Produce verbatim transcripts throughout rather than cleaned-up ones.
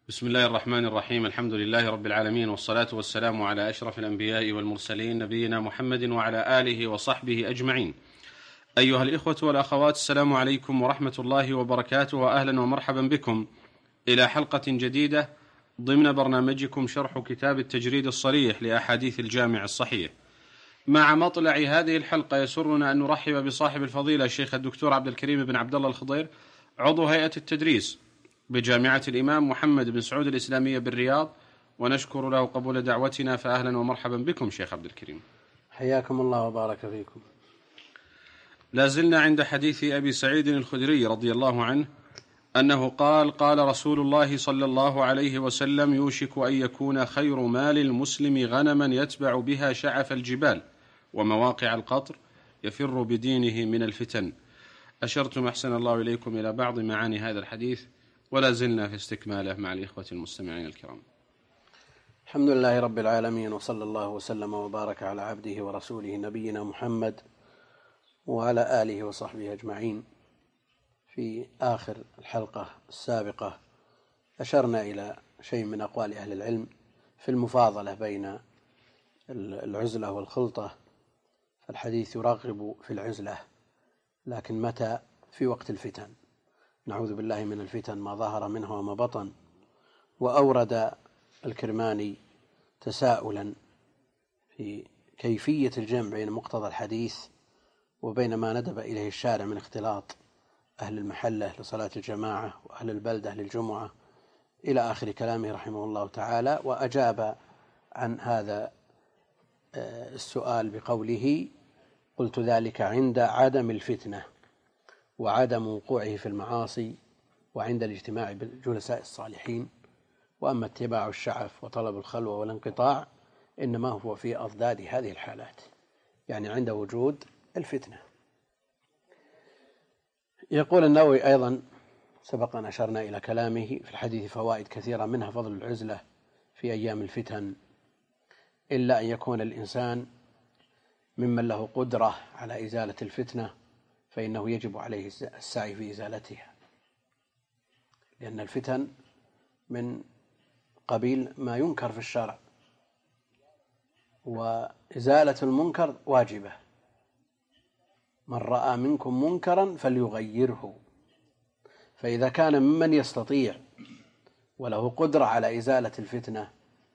بسم الله الرحمن الرحيم. الحمد لله رب العالمين، والصلاة والسلام على أشرف الأنبياء والمرسلين، نبينا محمد وعلى آله وصحبه أجمعين. أيها الإخوة والأخوات، السلام عليكم ورحمة الله وبركاته، وأهلا ومرحبا بكم إلى حلقة جديدة ضمن برنامجكم شرح كتاب التجريد الصريح لأحاديث الجامع الصحيح. مع مطلع هذه الحلقة يسرنا أن نرحب بصاحب الفضيلة الشيخ الدكتور عبد الكريم بن عبد الله الخضير، عضو هيئة التدريس بجامعة الإمام محمد بن سعود الإسلامية بالرياض، ونشكر له قبول دعوتنا، فأهلا ومرحبا بكم شيخ عبد الكريم. حياكم الله وبارك فيكم. لا زلنا عند حديث أبي سعيد الخدري رضي الله عنه أنه قال: قال رسول الله صلى الله عليه وسلم: يوشك أن يكون خير مال المسلم غنما يتبع بها شعف الجبال ومواقع القطر، يفر بدينه من الفتن. أشرتم أحسن الله إليكم إلى بعض معاني هذا الحديث، ولا زلنا في استكماله مع الإخوة المستمعين الكرام. الحمد لله رب العالمين، وصلى الله وسلم وبارك على عبده ورسوله نبينا محمد وعلى آله وصحبه أجمعين. في آخر الحلقة السابقة أشرنا إلى شيء من أقوال أهل العلم في المفاضلة بين العزلة والخلطة، فالحديث يرغب في العزلة، لكن متى؟ في وقت الفتن، نعوذ بالله من الفتن ما ظهر منها وما بطن. وأورد الكرماني تساؤلا في كيفية الجمع بين مقتضى الحديث وبين ما ندب إليه الشارع من اختلاط أهل المحلة لصلاة الجماعة وأهل البلدة للجمعة إلى آخر كلامه رحمه الله تعالى، وأجاب عن هذا السؤال بقوله: قلت ذلك عند عدم الفتنة وعدم وقوعه في المعاصي وعند الاجتماع بالجلساء الصالحين، وأما اتباع الشعف وطلب الخلوة والانقطاع إنما هو في أضداد هذه الحالات، يعني عند وجود الفتنة. يقول النووي أيضا، سبق أن أشرنا إلى كلامه في الحديث فوائد كثيرة، منها فضل العزلة في أيام الفتن، إلا أن يكون الإنسان ممن له قدرة على إزالة الفتنة فإنه يجب عليه السعي في إزالتها، لأن الفتن من قبيل ما ينكر في الشرع، وإزالة المنكر واجبة. من رأى منكم منكرا فليغيره، فإذا كان ممن يستطيع وله قدرة على إزالة الفتنة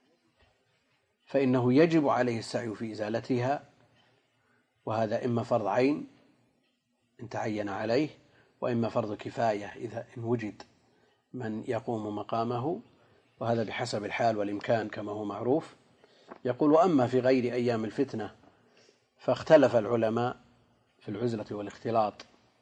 فإنه يجب عليه السعي في إزالتها، وهذا إما فرض عين إن تعين عليه، وإما فرض كفاية إذا إن وجد من يقوم مقامه، وهذا بحسب الحال والإمكان كما هو معروف. يقول: وأما في غير أيام الفتنة فاختلف العلماء في العزلة والاختلاط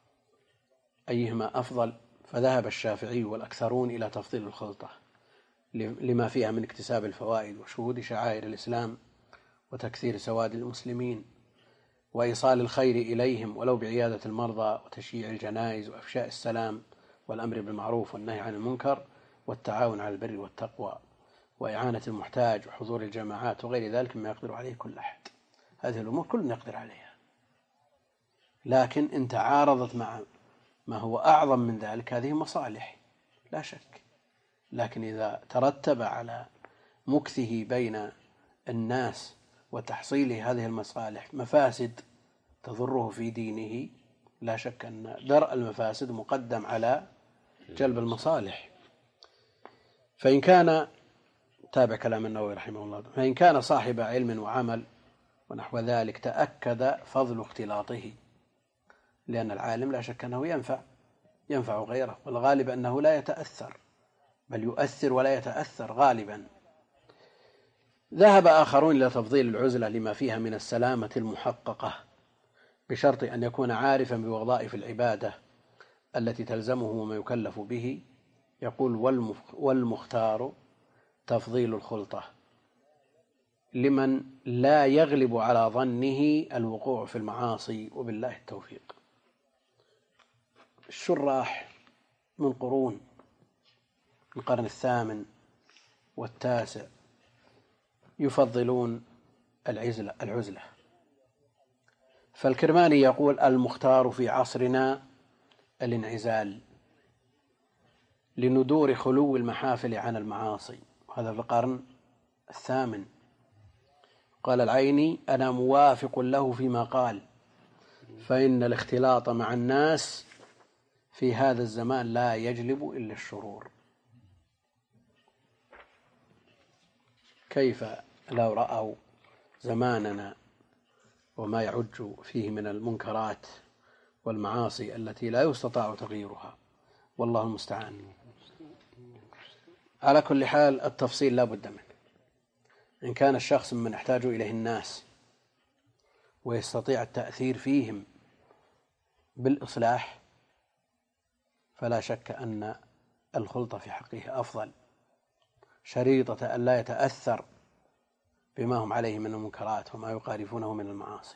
أيهما أفضل، فذهب الشافعي والأكثرون إلى تفضيل الخلطة لما فيها من اكتساب الفوائد وشهود شعائر الإسلام وتكثير سواد المسلمين وإيصال الخير إليهم ولو بعيادة المرضى وتشييع الجنائز وإفشاء السلام والأمر بالمعروف والنهي عن المنكر والتعاون على البر والتقوى وإعانة المحتاج وحضور الجماعات وغير ذلك مما يقدر عليه كل أحد. هذه الأمور كلنا يقدر عليها، لكن إن تعارضت مع ما هو أعظم من ذلك هذه مصالح لا شك، لكن إذا ترتب على مكثه بين الناس وتحصيل هذه المصالح مفاسد تضره في دينه، لا شك أن درء المفاسد مقدم على جلب المصالح. فإن كان، تابع كلام النووي رحمه الله، فإن كان صاحب علم وعمل ونحو ذلك تأكد فضل اختلاطه، لأن العالم لا شك أنه ينفع ينفع غيره، والغالب أنه لا يتأثر، بل يؤثر ولا يتأثر غالبا. ذهب آخرون إلى تفضيل العزلة لما فيها من السلامة المحققة، بشرط أن يكون عارفا بوظائف العبادة التي تلزمه وما يكلف به. يقول: والمختار تفضيل الخلطة لمن لا يغلب على ظنه الوقوع في المعاصي، وبالله التوفيق. الشراح من قرون القرن الثامن والتاسع يفضلون العزلة العزلة فالكرماني يقول: المختار في عصرنا الانعزال، لندور خلو المحافل عن المعاصي، وهذا في القرن الثامن. قال العيني: أنا موافق له فيما قال، فإن الاختلاط مع الناس في هذا الزمان لا يجلب إلا الشرور. كيف لو رأوا زماننا وما يعج فيه من المنكرات والمعاصي التي لا يستطاع تغييرها، والله المستعان. على كل حال التفصيل لا بد منه. إن كان الشخص من يحتاج إليه الناس ويستطيع التأثير فيهم بالإصلاح، فلا شك أن الخلطة في حقه أفضل، شريطة أن لا يتأثر بما هم عليه من المنكرات وما يقارفونه من المعاصي.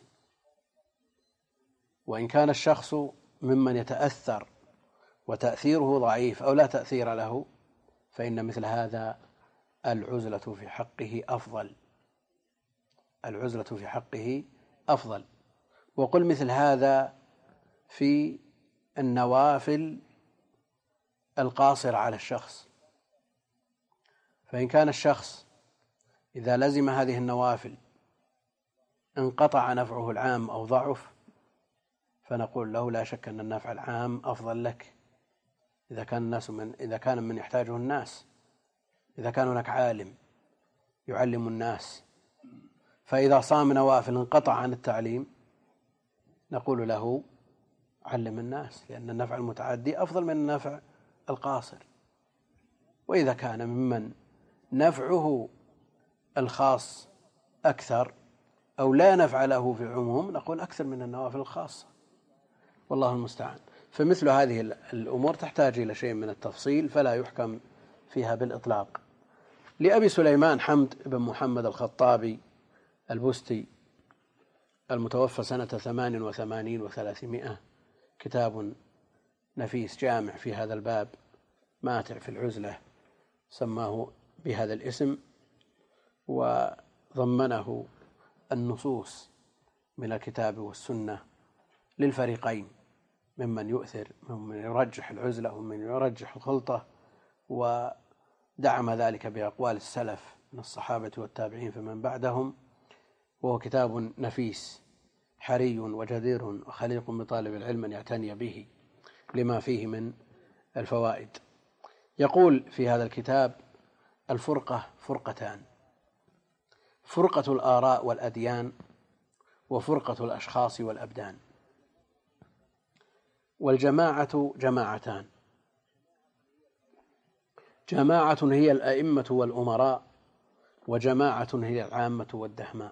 وإن كان الشخص ممن يتأثر وتأثيره ضعيف أو لا تأثير له، فإن مثل هذا العزلة في حقه أفضل، العزلة في حقه أفضل. وقل مثل هذا في النوافل القاصرة على الشخص. فإن كان الشخص إذا لزم هذه النوافل انقطع نفعه العام أو ضعف، فنقول له لا شك أن النفع العام أفضل لك إذا كان الناس من إذا كان من يحتاجه الناس، إذا كان هناك عالم يعلم الناس، فإذا صام نوافل انقطع عن التعليم، نقول له علم الناس، لأن النفع المتعدي أفضل من النفع القاصر. وإذا كان ممن نفعه الخاص أكثر أو لا نفع له في العموم، نقول أكثر من النوافل الخاصة، والله المستعان. فمثل هذه الأمور تحتاج إلى شيء من التفصيل، فلا يحكم فيها بالإطلاق. لأبي سليمان حمد بن محمد الخطابي البستي المتوفى سنة ثمان وثمانين وثلاثمائة كتاب نفيس جامع في هذا الباب ماتع في العزلة، سماه بهذا الاسم، وضمنه النصوص من الكتاب والسنة للفريقين، ممن يؤثر ممن يرجح العزلة ومن يرجح الخلطة، ودعم ذلك بأقوال السلف من الصحابة والتابعين فمن بعدهم. وهو كتاب نفيس حري وجدير وخليق بطالب العلم أن يعتني به لما فيه من الفوائد. يقول في هذا الكتاب: الفرقة فرقتان، فرقة الآراء والأديان، وفرقة الأشخاص والأبدان. والجماعة جماعتان: جماعة هي الأئمة والأمراء، وجماعة هي العامة والدهماء.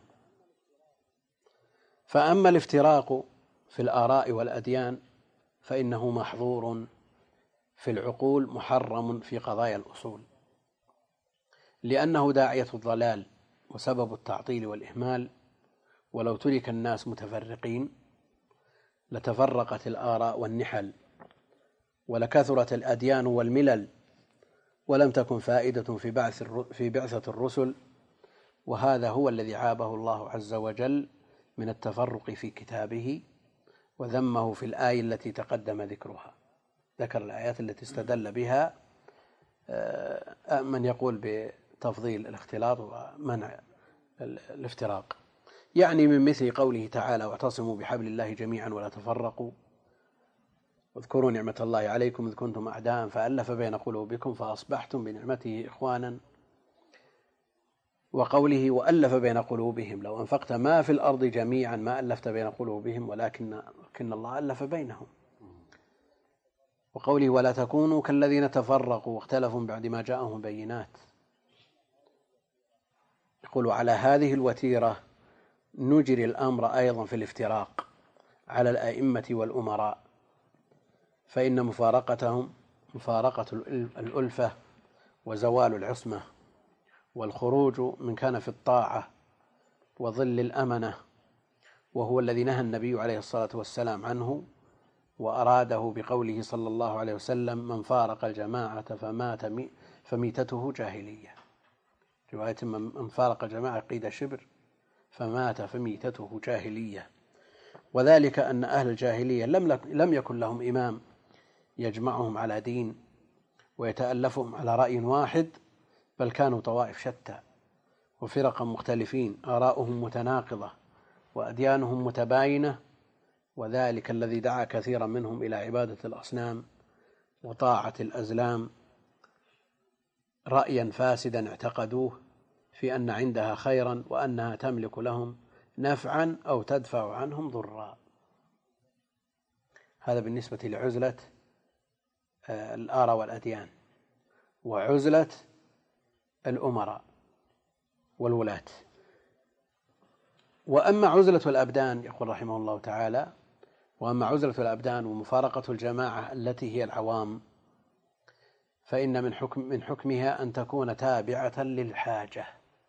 فأما الافتراق في الآراء والأديان فإنه محظور في العقول محرم في قضايا الأصول، لأنه داعية الضلال وسبب التعطيل والإهمال. ولو ترك الناس متفرقين لتفرقت الآراء والنحل، ولكثرت الأديان والملل، ولم تكن فائدة في بعث في بعثة الرسل. وهذا هو الذي عابه الله عز وجل من التفرق في كتابه، وذمه في الآية التي تقدم ذكرها. ذكر الآيات التي استدل بها من يقول بتفضيل الاختلاط ومنع الافتراق، يعني من مثل قوله تعالى: واعتصموا بحبل الله جميعا ولا تفرقوا، واذكروا نعمة الله عليكم إذ كنتم أعداء فألف بين قلوبكم فأصبحتم بنعمته إخوانا، وقوله: وألف بين قلوبهم لو أنفقت ما في الأرض جميعا ما ألفت بين قلوبهم ولكن لكن الله ألف بينهم. وقوله: ولا تكونوا كالذين تفرقوا واختلفوا بعد ما جاءهم بينات. يقول: على هذه الوتيرة نجري الأمر أيضا في الافتراق على الأئمة والأمراء، فإن مفارقتهم مفارقة الألفة وزوال العصمة والخروج من كنف الطاعة وظل الأمنة، وهو الذي نهى النبي عليه الصلاة والسلام عنه، وأراده بقوله صلى الله عليه وسلم: من فارق الجماعة فمات فميتته جاهلية. رواية: من فارق الجماعة قيد شبر فمات فميتته جاهلية. وذلك أن أهل الجاهلية لم لم يكن لهم إمام يجمعهم على دين، ويتألفهم على رأي واحد، بل كانوا طوائف شتى وفرقا مختلفين، آراؤهم متناقضة وأديانهم متباينة، وذلك الذي دعا كثيرا منهم إلى عبادة الأصنام وطاعة الأزلام رأيا فاسدا اعتقدوه في أن عندها خيرا وأنها تملك لهم نفعا أو تدفع عنهم ضرا. هذا بالنسبة لعزلة الآراء والأديان وعزلة الأمراء والولاة. وأما عزلة الأبدان، يقول رحمه الله تعالى: وأما عزلة الأبدان ومفارقة الجماعة التي هي العوام، فإن من حكم من حكمها أن تكون تابعة للحاجة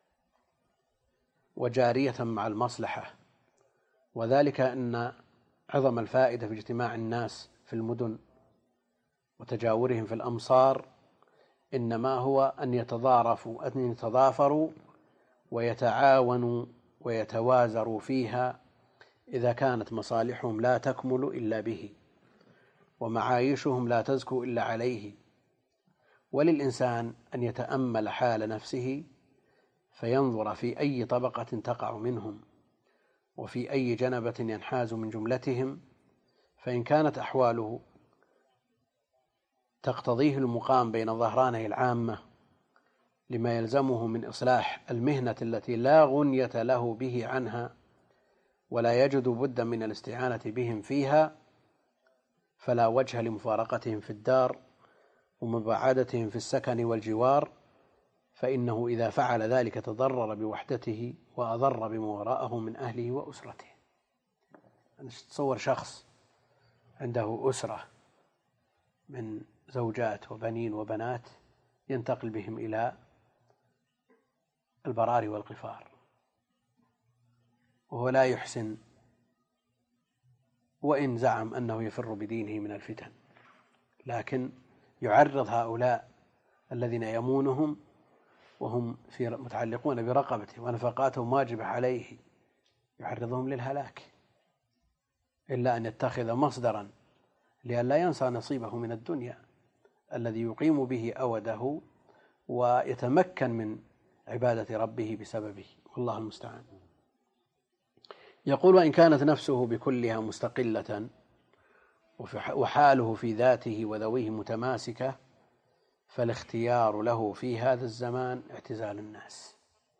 وجارية مع المصلحة، وذلك أن عظم الفائدة في اجتماع الناس في المدن وتجاورهم في الأمصار إنما هو أن يتضارفوا أن يتضافروا ويتعاونوا ويتوازروا فيها إذا كانت مصالحهم لا تكمل إلا به، ومعايشهم لا تزكو إلا عليه. وللإنسان أن يتأمل حال نفسه فينظر في أي طبقة تقع منهم وفي أي جنبة ينحاز من جملتهم، فإن كانت أحواله تقتضيه المقام بين ظهراني العامة لما يلزمه من إصلاح المهنة التي لا غنية له به عنها ولا يجد بدا من الاستعانة بهم فيها، فلا وجه لمفارقتهم في الدار ومباعدتهم في السكن والجوار، فإنه إذا فعل ذلك تضرر بوحدته وأضر بما وراءه من أهله وأسرته. تصور شخص عنده أسرة من زوجات وبنين وبنات ينتقل بهم إلى البراري والقفار وهو لا يحسن، وإن زعم أنه يفر بدينه من الفتن، لكن يعرض هؤلاء الذين يمونهم وهم في متعلقون برقبته ونفقاتهم واجبة عليه، يعرضهم للهلاك، إلا أن يتخذ مصدرا لئلا ينسى نصيبه من الدنيا الذي يقيم به أوده ويتمكن من عبادة ربه بسببه، والله المستعان. يقول: وإن كانت نفسه بكلها مستقلة وحاله في ذاته وذويه متماسكة، فالاختيار له في هذا الزمان اعتزال الناس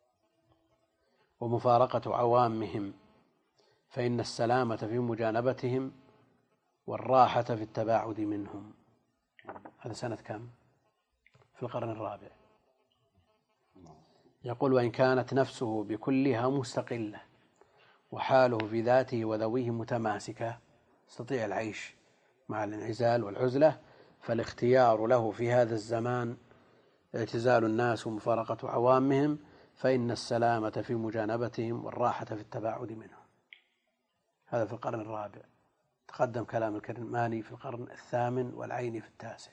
ومفارقة عوامهم، فإن السلامة في مجانبتهم والراحة في التباعد منهم. هذا سنة كم؟ في القرن الرابع. يقول: وإن كانت نفسه بكلها مستقلة وحاله في ذاته وذويه متماسكة، يستطيع العيش مع الانعزال والعزلة، فالاختيار له في هذا الزمان اعتزال الناس ومفارقة عوامهم، فإن السلامة في مجانبتهم والراحة في التباعد منهم. هذا في القرن الرابع. تقدم كلام الكرماني في القرن الثامن والعيني في التاسع،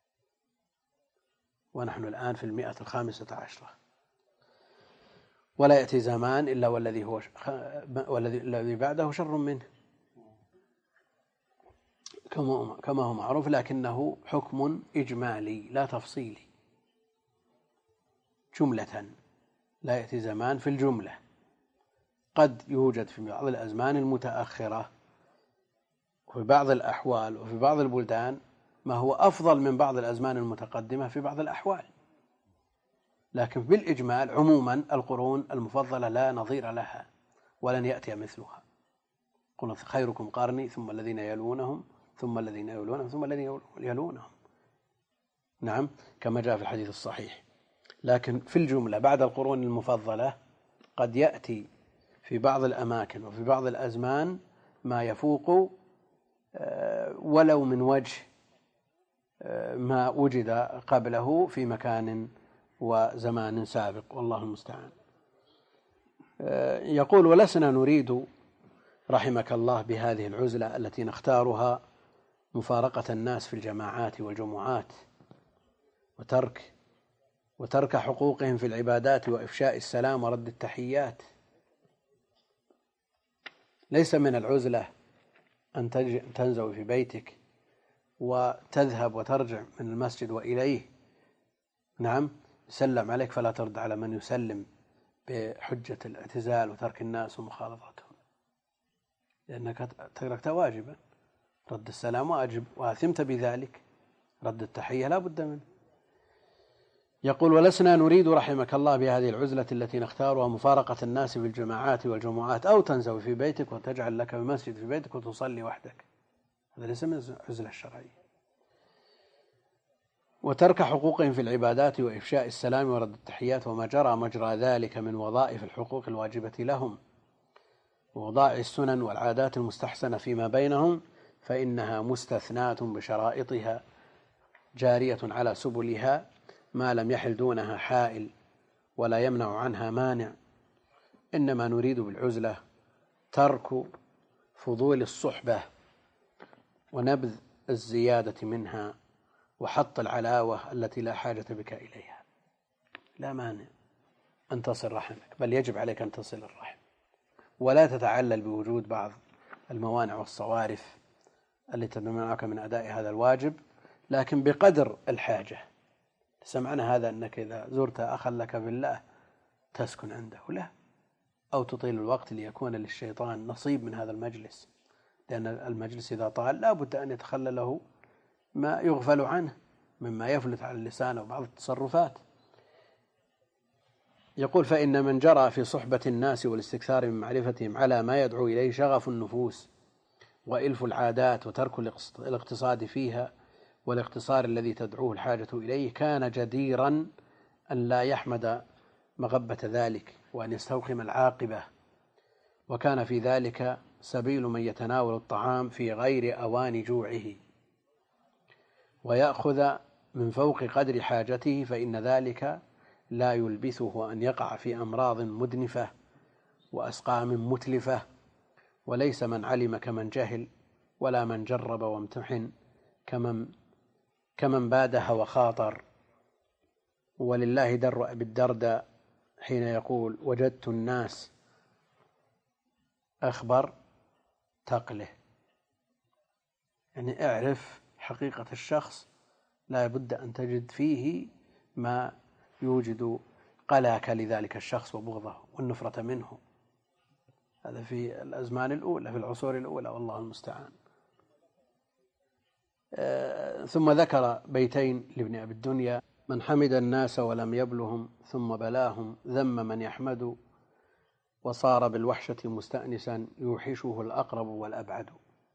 ونحن الآن في المئة الخامسة عشرة. ولا يأتي زمان إلا والذي هو والذي الذي بعده شر منه كما هو معروف، لكنه حكم إجمالي لا تفصيلي جملة. لا يأتي زمان في الجملة، قد يوجد في بعض الأزمان المتأخرة وفي بعض الأحوال وفي بعض البلدان ما هو أفضل من بعض الأزمان المتقدمة في بعض الأحوال، لكن بالإجمال عموما القرون المفضلة لا نظير لها ولن يأتي مثلها. قلنا: خيركم قرني ثم الذين يلونهم ثم الذين يلونهم ثم الذين يلونهم. نعم، كما جاء في الحديث الصحيح. لكن في الجملة بعد القرون المفضلة قد يأتي في بعض الأماكن وفي بعض الأزمان ما يفوق ولو من وجه ما وجد قبله في مكان وزمان سابق، والله المستعان. يقول: ولسنا نريد رحمك الله بهذه العزلة التي نختارها مفارقة الناس في الجماعات والجمعات وترك وترك حقوقهم في العبادات وإفشاء السلام ورد التحيات. ليس من العزلة أن تنزوي في بيتك وتذهب وترجع من المسجد وإليه، نعم، يسلم عليك فلا ترد على من يسلم بحجة الاعتزال وترك الناس ومخالطتهم، لأنك تركت واجبا. رد السلام واجب وآثمت بذلك، رد التحية لا بد منه. يقول: ولسنا نريد رحمك الله بهذه العزلة التي نختارها مفارقة الناس بالجماعات والجمعات، أو تنزوي في بيتك وتجعل لك مسجد في بيتك وتصلي وحدك، هذا ليس من العزلة الشرعية. وترك حقوقهم في العبادات وإفشاء السلام ورد التحيات وما جرى مجرى ذلك من وظائف الحقوق الواجبة لهم ووضاع السنن والعادات المستحسنة فيما بينهم، فإنها مستثناة بشرائطها جارية على سبلها ما لم يحل دونها حائل ولا يمنع عنها مانع. إنما نريد بالعزلة ترك فضول الصحبة ونبذ الزيادة منها وحط العلاوة التي لا حاجة بك إليها. لا مانع أن تصل رحمك، بل يجب عليك أن تصل الرحم، ولا تتعلل بوجود بعض الموانع والصوارف التي تمنعك من أداء هذا الواجب، لكن بقدر الحاجة. سمعنا هذا أنك إذا زرت أخا لك بالله تسكن عنده، لا، أو تطيل الوقت ليكون للشيطان نصيب من هذا المجلس، لأن المجلس إذا طال لا بد أن يتخلله ما يغفل عنه مما يفلت على اللسان وبعض التصرفات. يقول: فإن من جرى في صحبة الناس والاستكثار من معرفتهم على ما يدعو إليه شغف النفوس وإلف العادات وترك الاقتصاد فيها والاقتصار الذي تدعوه الحاجة إليه، كان جديرا أن لا يحمد مغبة ذلك وأن يستوقم العاقبة، وكان في ذلك سبيل من يتناول الطعام في غير أوان جوعه ويأخذ من فوق قدر حاجته، فإن ذلك لا يلبثه أن يقع في أمراض مدنفة وأسقام متلفة. وليس من علم كمن جهل، ولا من جرب وامتحن كمن كمن بادها وخاطر. ولله در بالدرداء حين يقول: وجدت الناس أخبر تقله، يعني اعرف حقيقة الشخص، لا بد أن تجد فيه ما يوجد قلاك لذلك الشخص وبغضه والنفرة منه. هذا في الأزمان الأولى، في العصور الأولى، والله المستعان. آه ثم ذكر بيتين لابن أبي الدنيا: من حمد الناس ولم يبلهم ثم بلاهم ذم من يحمد، وصار بالوحشة مستأنسا يوحشه الأقرب والأبعد.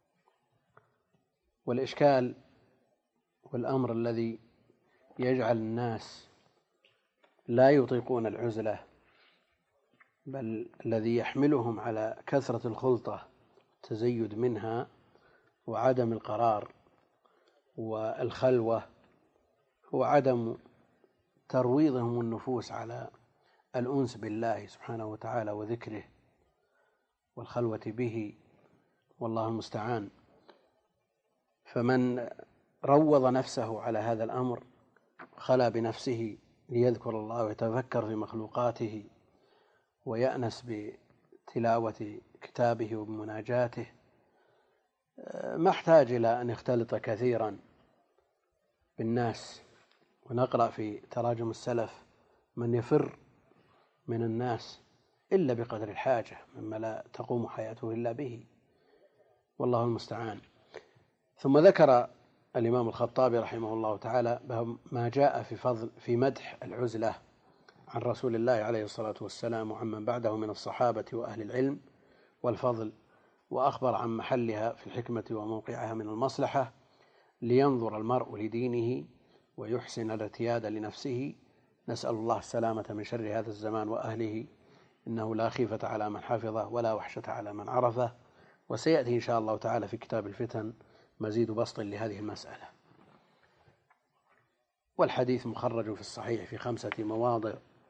والإشكال والأمر الذي يجعل الناس لا يطيقون العزلة، بل الذي يحملهم على كثرة الخلطة التزيد منها وعدم القرار والخلوة، هو عدم ترويضهم النفوس على الأنس بالله سبحانه وتعالى وذكره والخلوة به، والله المستعان. فمن روض نفسه على هذا الأمر خلا بنفسه ليذكر الله ويتفكر في مخلوقاته ويأنس بتلاوة كتابه وبمناجاته، ما احتاج إلى أن يختلط كثيرا بالناس. ونقرأ في تراجم السلف: من يفر من الناس إلا بقدر الحاجة مما لا تقوم حياته إلا به، والله المستعان. ثم ذكر الإمام الخطابي رحمه الله تعالى ما جاء في فضل في مدح العزلة عن رسول الله عليه الصلاة والسلام وعمن بعده من الصحابة وأهل العلم والفضل، وأخبر عن محلها في الحكمة وموقعها من المصلحة، لينظر المرء لدينه ويحسن الارتياد لنفسه. نسأل الله السلامة من شر هذا الزمان وأهله، إنه لا خيفة على من حفظه ولا وحشة على من عرفه. وسيأتي إن شاء الله تعالى في كتاب الفتن مزيد بسط لهذه المسألة. والحديث مخرج في الصحيح في خمسة مواضع.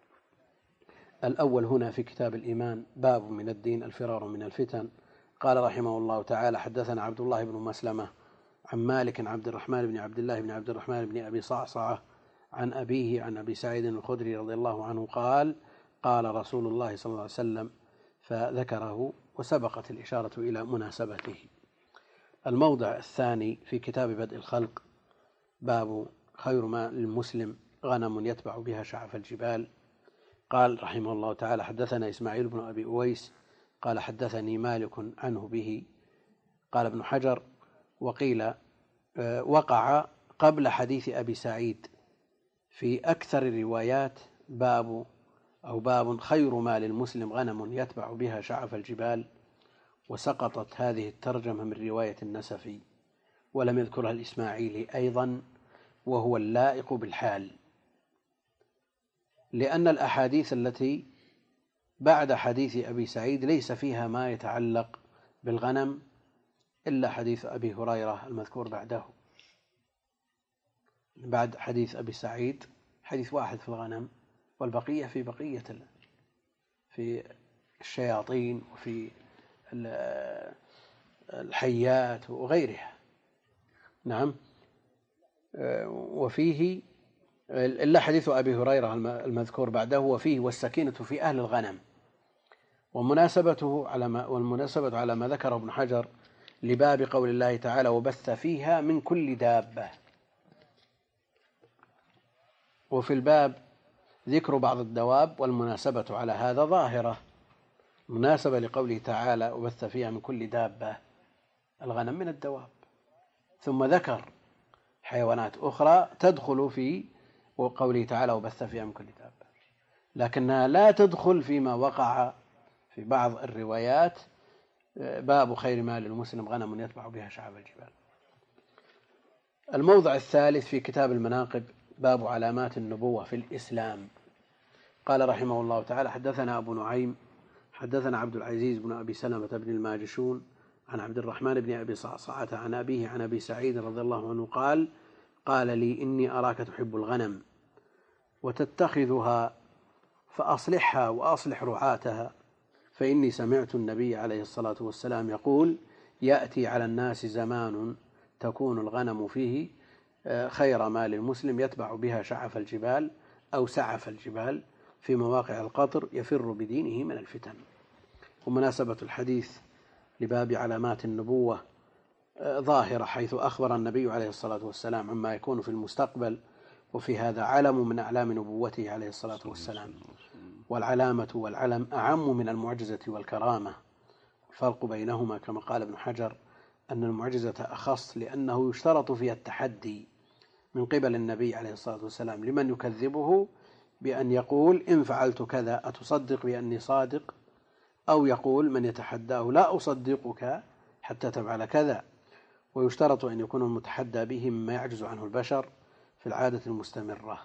الأول هنا في كتاب الإيمان: باب من الدين الفرار من الفتن. قال رحمه الله تعالى: حدثنا عبد الله بن مسلمة عن مالك عن عبد الرحمن بن عبد الله بن عبد الرحمن بن أبي صعصعة عن أبيه عن أبي سعيد الخدري رضي الله عنه قال: قال رسول الله صلى الله عليه وسلم، فذكره وسبقت الإشارة إلى مناسبته. الموضع الثاني في كتاب بدء الخلق باب خير ما للمسلم غنم يتبع بها شعف الجبال. قال رحمه الله تعالى: حدثنا إسماعيل بن أبي أويس قال حدثني مالك عنه به. قال ابن حجر: وقيل وقع قبل حديث أبي سعيد في أكثر الروايات باب أو باب خير ما للمسلم غنم يتبع بها شعف الجبال، وسقطت هذه الترجمة من رواية النسفي، ولم يذكرها الإسماعيلي أيضا، وهو اللائق بالحال، لأن الأحاديث التي بعد حديث أبي سعيد ليس فيها ما يتعلق بالغنم إلا حديث أبي هريرة المذكور بعده. بعد حديث أبي سعيد حديث واحد في الغنم، والبقية في بقية في الشياطين وفي الحيات وغيرها. نعم. وفيه إلا حديث أبي هريرة المذكور بعده، وفيه والسكينة في أهل الغنم، ومناسبته على ما والمناسبة على ما ذكره ابن حجر لباب قول الله تعالى: وبث فيها من كل دابة. وفي الباب ذكر بعض الدواب، والمناسبة على هذا ظاهرة، مناسبة لقوله تعالى: وبث فيها من كل دابة، الغنم من الدواب، ثم ذكر حيوانات أخرى تدخل في قوله تعالى: وبث فيها من كل دابة، لكنها لا تدخل فيما وقع في بعض الروايات باب خير ما للمسلم غنم يتبع بها شعب الجبال. الموضع الثالث في كتاب المناقب باب علامات النبوة في الإسلام. قال رحمه الله تعالى: حدثنا أبو نعيم حدثنا عبد العزيز بن أبي سلمة بن الماجشون عن عبد الرحمن بن أبي صعصعة عن أبيه عن أبي سعيد رضي الله عنه قال: قال لي: إني أراك تحب الغنم وتتخذها فأصلحها وأصلح رعاتها، فإني سمعت النبي عليه الصلاة والسلام يقول: يأتي على الناس زمان تكون الغنم فيه خير ما للمسلم يتبع بها شعف الجبال أو سعف الجبال في مواقع القطر يفر بدينه من الفتن. ومناسبة الحديث لباب علامات النبوة ظاهرة، حيث أخبر النبي عليه الصلاة والسلام عما يكون في المستقبل، وفي هذا علم من أعلام نبوته عليه الصلاة والسلام. والعلامة والعلم أعم من المعجزة والكرامة. الفرق بينهما كما قال ابن حجر أن المعجزة أخص لأنه يشترط فيها التحدي من قبل النبي عليه الصلاة والسلام لمن يكذبه بأن يقول: إن فعلت كذا أتصدق بأني صادق، أو يقول من يتحداه: لا أصدقك حتى تفعل كذا. ويشترط أن يكون المتحدى به مما يعجز عنه البشر في العادة المستمرة.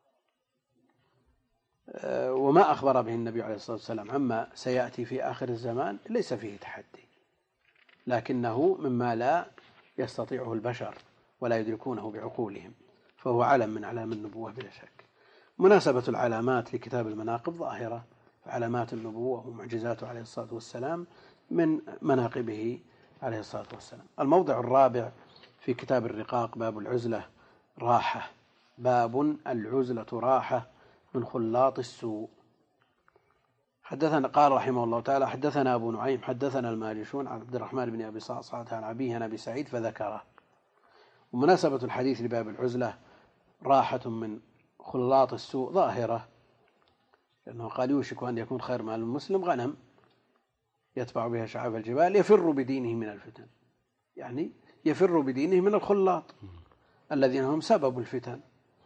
وما أخبر به النبي عليه الصلاة والسلام عما سيأتي في آخر الزمان ليس فيه تحدي، لكنه مما لا يستطيعه البشر ولا يدركونه بعقولهم، فهو علم من علام النبوة بلا شك. مناسبة العلامات لكتاب المناقب ظاهرة، علامات النبوة ومعجزاته عليه الصلاة والسلام من مناقبه عليه الصلاة والسلام. الموضع الرابع في كتاب الرقاق باب العزلة راحة. باب العزلة راحة من خلاط السوء. حدثنا قال رحمه الله تعالى: حدثنا أبو نعيم حدثنا الماجشون عن عبد الرحمن بن أبي صعصعة عن أبيه عن أبي سعيد فذكره. ومناسبة الحديث لباب العزلة راحة من خلاط السوء ظاهرة، لأنه قال: يوشك أن يكون خير مال المسلم غنم يتبع بها شعاب الجبال يفر بدينه من الفتن، يعني يفر بدينه من الخلاط الذين هم سبب الفتن.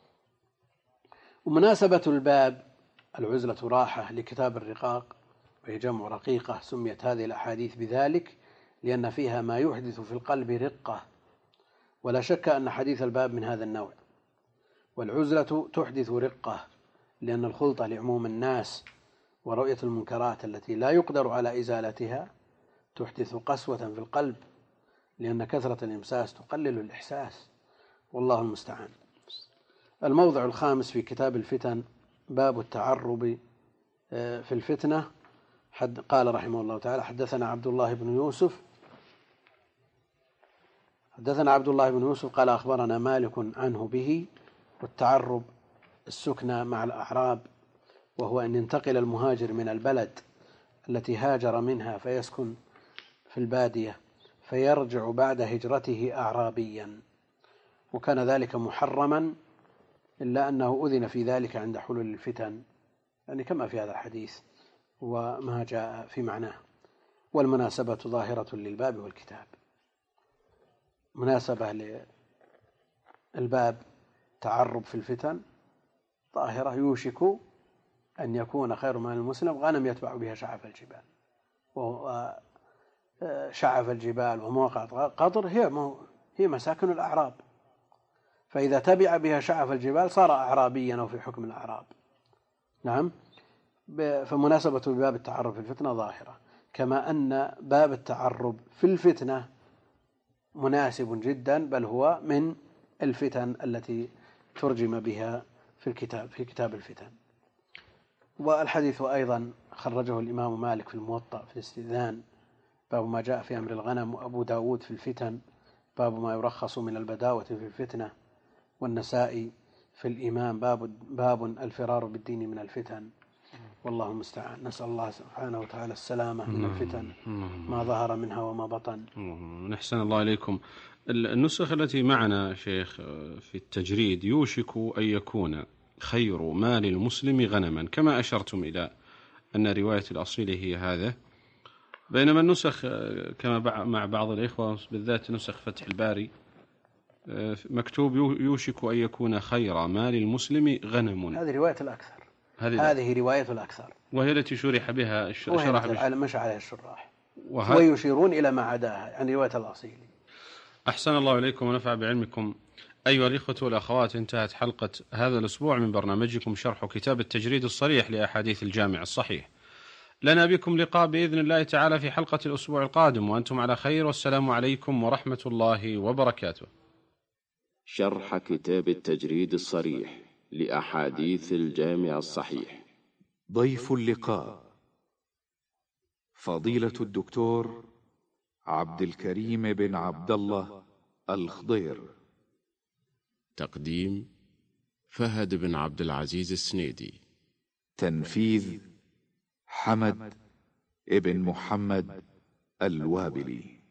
ومناسبة الباب العزلة راحة لكتاب الرقاق، وهي جمع رقيقة، سميت هذه الأحاديث بذلك لأن فيها ما يحدث في القلب رقة، ولا شك أن حديث الباب من هذا النوع. والعزلة تحدث رقة لأن الخلطة لعموم الناس ورؤية المنكرات التي لا يقدر على إزالتها تحدث قسوة في القلب، لأن كثرة الإمساس تقلل الإحساس، والله المستعان. الموضع الخامس في كتاب الفتن باب التعرب في الفتنة. حد قال رحمه الله تعالى: حدثنا عبد الله بن يوسف حدثنا عبد الله بن يوسف قال: أخبرنا مالك عنه به. والتعرب السكنى مع الأعراب، وهو أن ينتقل المهاجر من البلد التي هاجر منها فيسكن في البادية فيرجع بعد هجرته أعرابيا، وكان ذلك محرما إلا أنه أذن في ذلك عند حلول الفتن، يعني كما في هذا الحديث وما جاء في معناه. والمناسبة ظاهرة للباب والكتاب، مناسبة للباب تعرب في الفتن ظاهرة، يوشك أن يكون خير مال المسلم غنم يتبع بها شعف الجبال، وشعف الجبال ومواقع قطر هي هي مساكن الأعراب، فإذا تبع بها شعف الجبال صار أعرابيا أو في حكم الأعراب. نعم، فمناسبة باب التعرب في الفتنة ظاهرة، كما أن باب التعرب في الفتنة مناسب جدا، بل هو من الفتن التي ترجم بها في الكتاب في كتاب الفتن. والحديث أيضا خرجه الإمام مالك في الموطأ في الاستئذان، باب ما جاء في أمر الغنم، وأبو داود في الفتن باب ما يرخص من البداوة في الفتنة، والنسائي في الإمام باب, باب الفرار بالدين من الفتن. والله المستعان. نسأل الله سبحانه وتعالى السلامة من الفتن ما ظهر منها وما بطن. نحسن الله إليكم. النسخ التي معنا شيخ في التجريد يوشك أن يكون خير مال المسلم غنما، كما أشرتم إلى أن رواية الأصيل هي هذا، بينما النسخ كما مع بعض الإخوة بالذات نسخ فتح الباري مكتوب يوشك أن يكون خير مال المسلم غنم. هذه رواية الأكثر، هذه, هذه رواية الأكثر، وهي التي شرح بها الشرح مش عليها الشراح، ويشيرون إلى ما عداها عن رواية الأصيل. أحسن الله إليكم ونفع بعلمكم. أيها الإخوة والأخوات، انتهت حلقة هذا الأسبوع من برنامجكم شرح كتاب التجريد الصريح لأحاديث الجامع الصحيح. لنا بكم لقاء بإذن الله تعالى في حلقة الأسبوع القادم، وأنتم على خير، والسلام عليكم ورحمة الله وبركاته. شرح كتاب التجريد الصريح لأحاديث الجامع الصحيح. ضيف اللقاء فضيلة الدكتور عبد الكريم بن عبد الله الخضير. تقديم فهد بن عبد العزيز السنيدي. تنفيذ حمد ابن محمد الوابلي.